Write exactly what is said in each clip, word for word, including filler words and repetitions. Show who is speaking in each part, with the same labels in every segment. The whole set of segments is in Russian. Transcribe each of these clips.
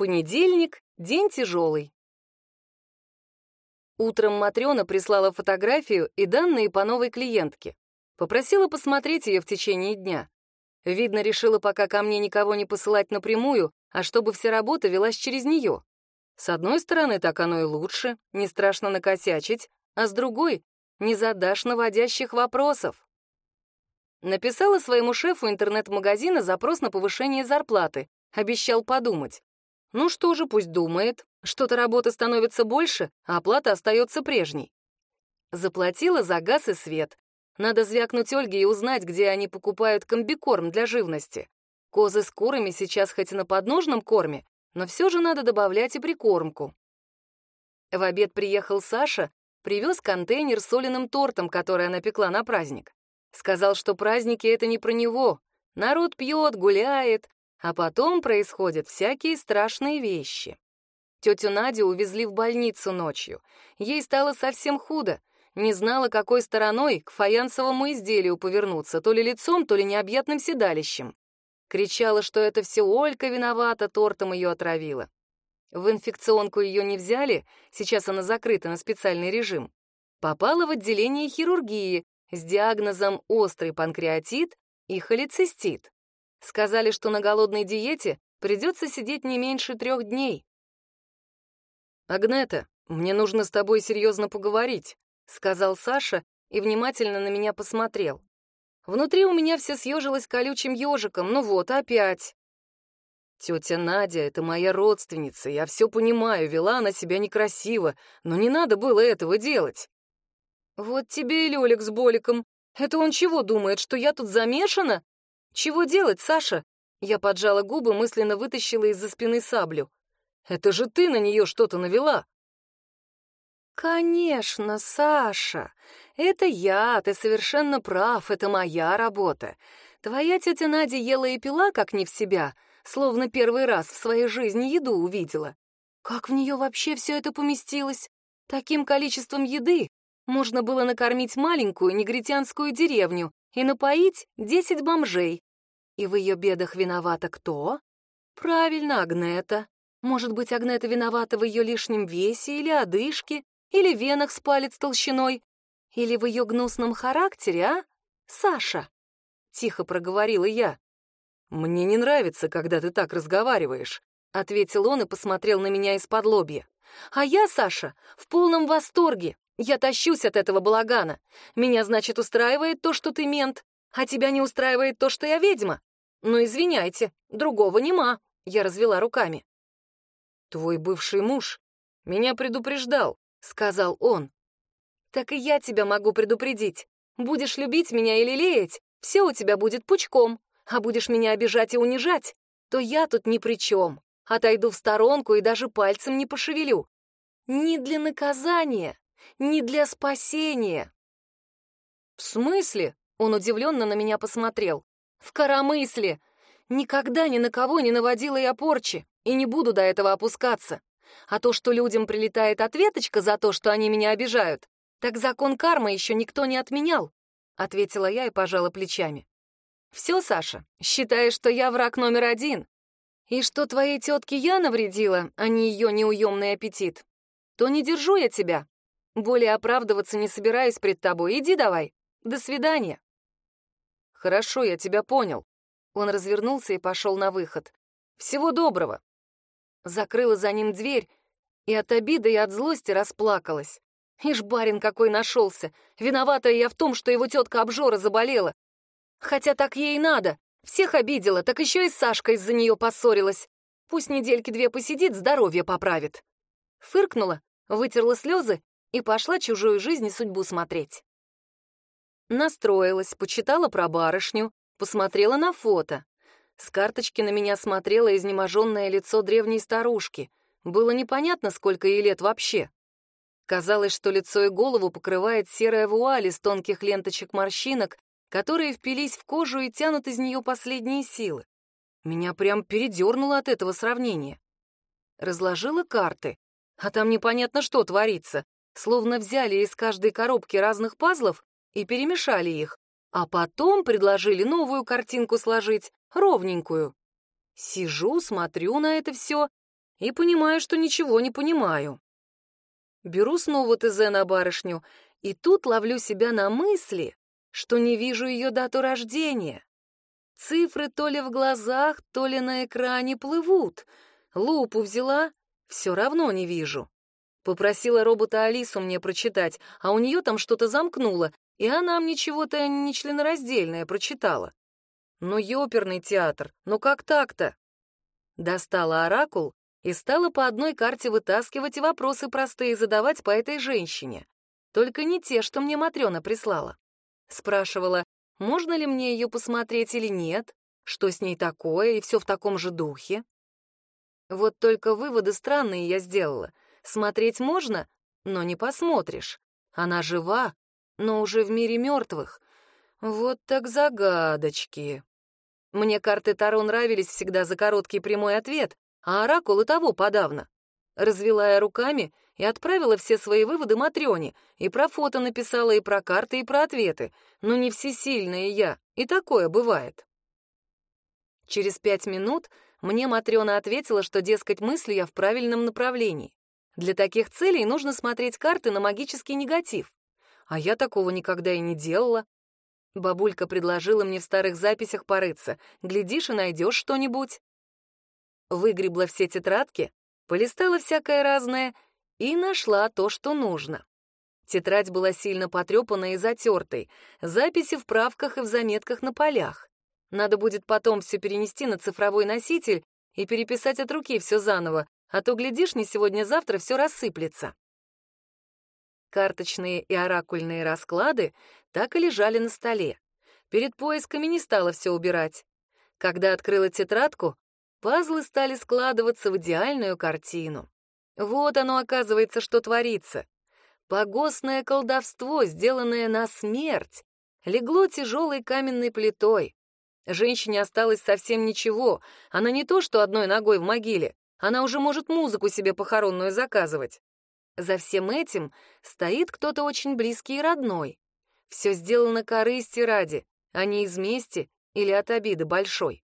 Speaker 1: Понедельник — день тяжелый. Утром Матрёна прислала фотографию и данные по новой клиентке. Попросила посмотреть ее в течение дня. Видно, решила пока ко мне никого не посылать напрямую, а чтобы вся работа велась через нее. С одной стороны, так оно и лучше, не страшно накосячить, а с другой — не задашь наводящих вопросов. Написала своему шефу интернет-магазина запрос на повышение зарплаты, обещал подумать. Ну что же, пусть думает. Что-то работы становится больше, а оплата остается прежней. Заплатила за газ и свет. Надо звякнуть Ольге и узнать, где они покупают комбикорм для живности. Козы с курами сейчас хоть и на подножном корме, но все же надо добавлять и прикормку. В обед приехал Саша, привез контейнер с соленым тортом, который она пекла на праздник. Сказал, что праздники — это не про него. Народ пьет, гуляет, а потом происходят всякие страшные вещи. Тетю Надю увезли в больницу ночью. Ей стало совсем худо. Не знала, какой стороной к фаянсовому изделию повернуться, то ли лицом, то ли необъятным седалищем. Кричала, что это все Олька виновата, тортом ее отравила. В инфекционку ее не взяли, сейчас она закрыта на специальный режим. Попала в отделение хирургии с диагнозом острый панкреатит и холецистит. Сказали, что на голодной диете придется сидеть не меньше трех дней. «Агнета, мне нужно с тобой серьезно поговорить», — сказал Саша и внимательно на меня посмотрел. Внутри у меня все съежилось колючим ежиком, ну вот, опять. «Тетя Надя — это моя родственница, я все понимаю, вела она себя некрасиво, но не надо было этого делать». «Вот тебе и Лёлик с Боликом. Это он чего думает, что я тут замешана? Чего делать, Саша?» Я поджала губы, мысленно вытащила из-за спины саблю. «Это же ты на нее что-то навела!» «Конечно, Саша, это я, ты совершенно прав, это моя работа. Твоя тетя Надя ела и пила как не в себя, словно первый раз в своей жизни еду увидела. Как в нее вообще все это поместилось? Таким количеством еды можно было накормить маленькую негритянскую деревню и напоить десять бомжей. И в ее бедах виновата кто? Правильно, Агнета. Может быть, Агнета виновата в ее лишнем весе или одышке, или венах с палец толщиной, или в ее гнусном характере, а? Саша!» — тихо проговорила я. «Мне не нравится, когда ты так разговариваешь», — ответил он и посмотрел на меня из-под лобья. «А я, Саша, в полном восторге. Я тащусь от этого балагана. Меня, значит, устраивает то, что ты мент, а тебя не устраивает то, что я ведьма. Ну, извиняйте, другого нема», — я развела руками. «Твой бывший муж меня предупреждал», — сказал он. «Так и я тебя могу предупредить. Будешь любить меня или лелеять, все у тебя будет пучком, а будешь меня обижать и унижать, то я тут ни при чем. Отойду в сторонку и даже пальцем не пошевелю. Ни для наказания, ни для спасения». «В смысле?» — он удивленно на меня посмотрел. «В коромысле. Никогда ни на кого не наводила я порчи. И не буду до этого опускаться. А то, что людям прилетает ответочка за то, что они меня обижают, так закон кармы еще никто не отменял», — ответила я и пожала плечами. «Все, Саша, считаешь, что я враг номер один, и что твоей тетке я навредила, а не ее неуемный аппетит, то не держу я тебя. Более оправдываться не собираюсь пред тобой. Иди давай. До свидания». «Хорошо, я тебя понял». Он развернулся и пошел на выход. «Всего доброго». Закрыла за ним дверь и от обиды и от злости расплакалась. Ишь, барин какой нашелся. Виновата я в том, что его тетка-обжора заболела. Хотя так ей и надо. Всех обидела, так еще и с Сашкой из-за нее поссорилась. Пусть недельки две посидит, здоровье поправит. Фыркнула, вытерла слезы и пошла чужую жизнь и судьбу смотреть. Настроилась, почитала про барышню, посмотрела на фото. С карточки на меня смотрело изнеможенное лицо древней старушки. Было непонятно, сколько ей лет вообще. Казалось, что лицо и голову покрывает серая вуаль из тонких ленточек морщинок, которые впились в кожу и тянут из нее последние силы. Меня прям передернуло от этого сравнения. Разложила карты, а там непонятно, что творится. Словно взяли из каждой коробки разных пазлов и перемешали их, а потом предложили новую картинку сложить, ровненькую. Сижу, смотрю на это все и понимаю, что ничего не понимаю. Беру снова ТЗ на барышню, и тут ловлю себя на мысли, что не вижу ее дату рождения. Цифры то ли в глазах, то ли на экране плывут. Лупу взяла, все равно не вижу. Попросила робота Алису мне прочитать, а у нее там что-то замкнуло, и она мне чего-то нечленораздельное прочитала. Ну, ёперный театр, ну как так-то? Достала оракул и стала по одной карте вытаскивать и вопросы простые задавать по этой женщине. Только не те, что мне Матрёна прислала. Спрашивала, можно ли мне ее посмотреть или нет, что с ней такое, и все в таком же духе. Вот только выводы странные я сделала. Смотреть можно, но не посмотришь. Она жива, но уже в мире мертвых. Вот так загадочки. Мне карты Таро нравились всегда за короткий прямой ответ, а оракул и того подавно. Развела я руками и отправила все свои выводы Матрёне, и про фото написала, и про карты, и про ответы. Но не всесильная я, и такое бывает. Через пять минут мне Матрёна ответила, что, дескать, мыслю я в правильном направлении. Для таких целей нужно смотреть карты на магический негатив. А я такого никогда и не делала. Бабулька предложила мне в старых записях порыться. Глядишь, и найдешь что-нибудь. Выгребла все тетрадки, полистала всякое разное и нашла то, что нужно. Тетрадь была сильно потрепанной и затертой, записи в правках и в заметках на полях. Надо будет потом все перенести на цифровой носитель и переписать от руки все заново, а то, глядишь, не сегодня-завтра все рассыплется. Карточные и оракульные расклады так и лежали на столе. Перед поисками не стала все убирать. Когда открыла тетрадку, пазлы стали складываться в идеальную картину. Вот оно, оказывается, что творится. Погостное колдовство, сделанное на смерть, легло тяжелой каменной плитой. Женщине осталось совсем ничего. Она не то что одной ногой в могиле, она уже может музыку себе похоронную заказывать. За всем этим стоит кто-то очень близкий и родной. Все сделано корысти ради, а не из мести или от обиды большой.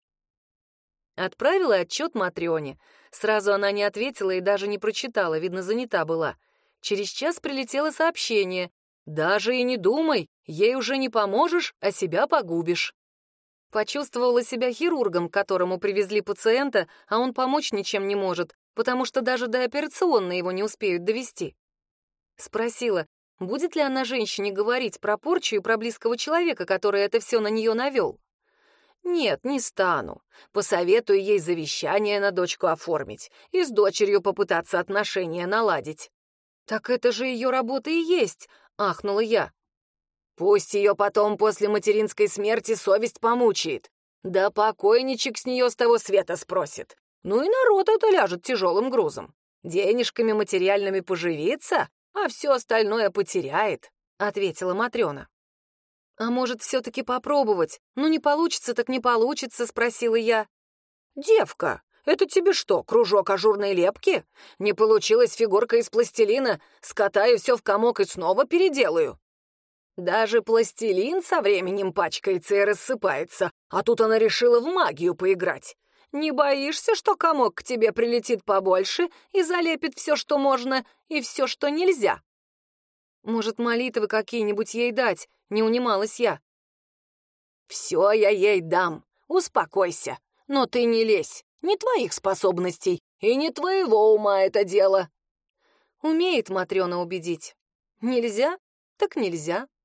Speaker 1: Отправила отчет Матрёне. Сразу она не ответила и даже не прочитала, видно, занята была. Через час прилетело сообщение. «Даже и не думай, ей уже не поможешь, а себя погубишь». Почувствовала себя хирургом, к которому привезли пациента, а он помочь ничем не может, потому что даже до операционной его не успеют довести. Спросила, будет ли она женщине говорить про порчу и про близкого человека, который это все на нее навел. «Нет, не стану. Посоветую ей завещание на дочку оформить и с дочерью попытаться отношения наладить». «Так это же ее работа и есть», — ахнула я. «Пусть ее потом после материнской смерти совесть помучает. Да покойничек с нее с того света спросит. Ну и народ это ляжет тяжелым грузом. Денежками материальными поживится, а все остальное потеряет», — ответила Матрёна. «А может, все-таки попробовать? Ну, не получится, так не получится», — спросила я. «Девка, это тебе что, кружок ажурной лепки? Не получилась фигурка из пластилина, скатаю все в комок и снова переделаю». Даже пластилин со временем пачкается и рассыпается, а тут она решила в магию поиграть. Не боишься, что комок к тебе прилетит побольше и залепит все, что можно, и все, что нельзя? Может, молитвы какие-нибудь ей дать? Не унималась я. Все я ей дам, успокойся. Но ты не лезь, не твоих способностей и не твоего ума это дело. Умеет Матрёна убедить. Нельзя? Так нельзя.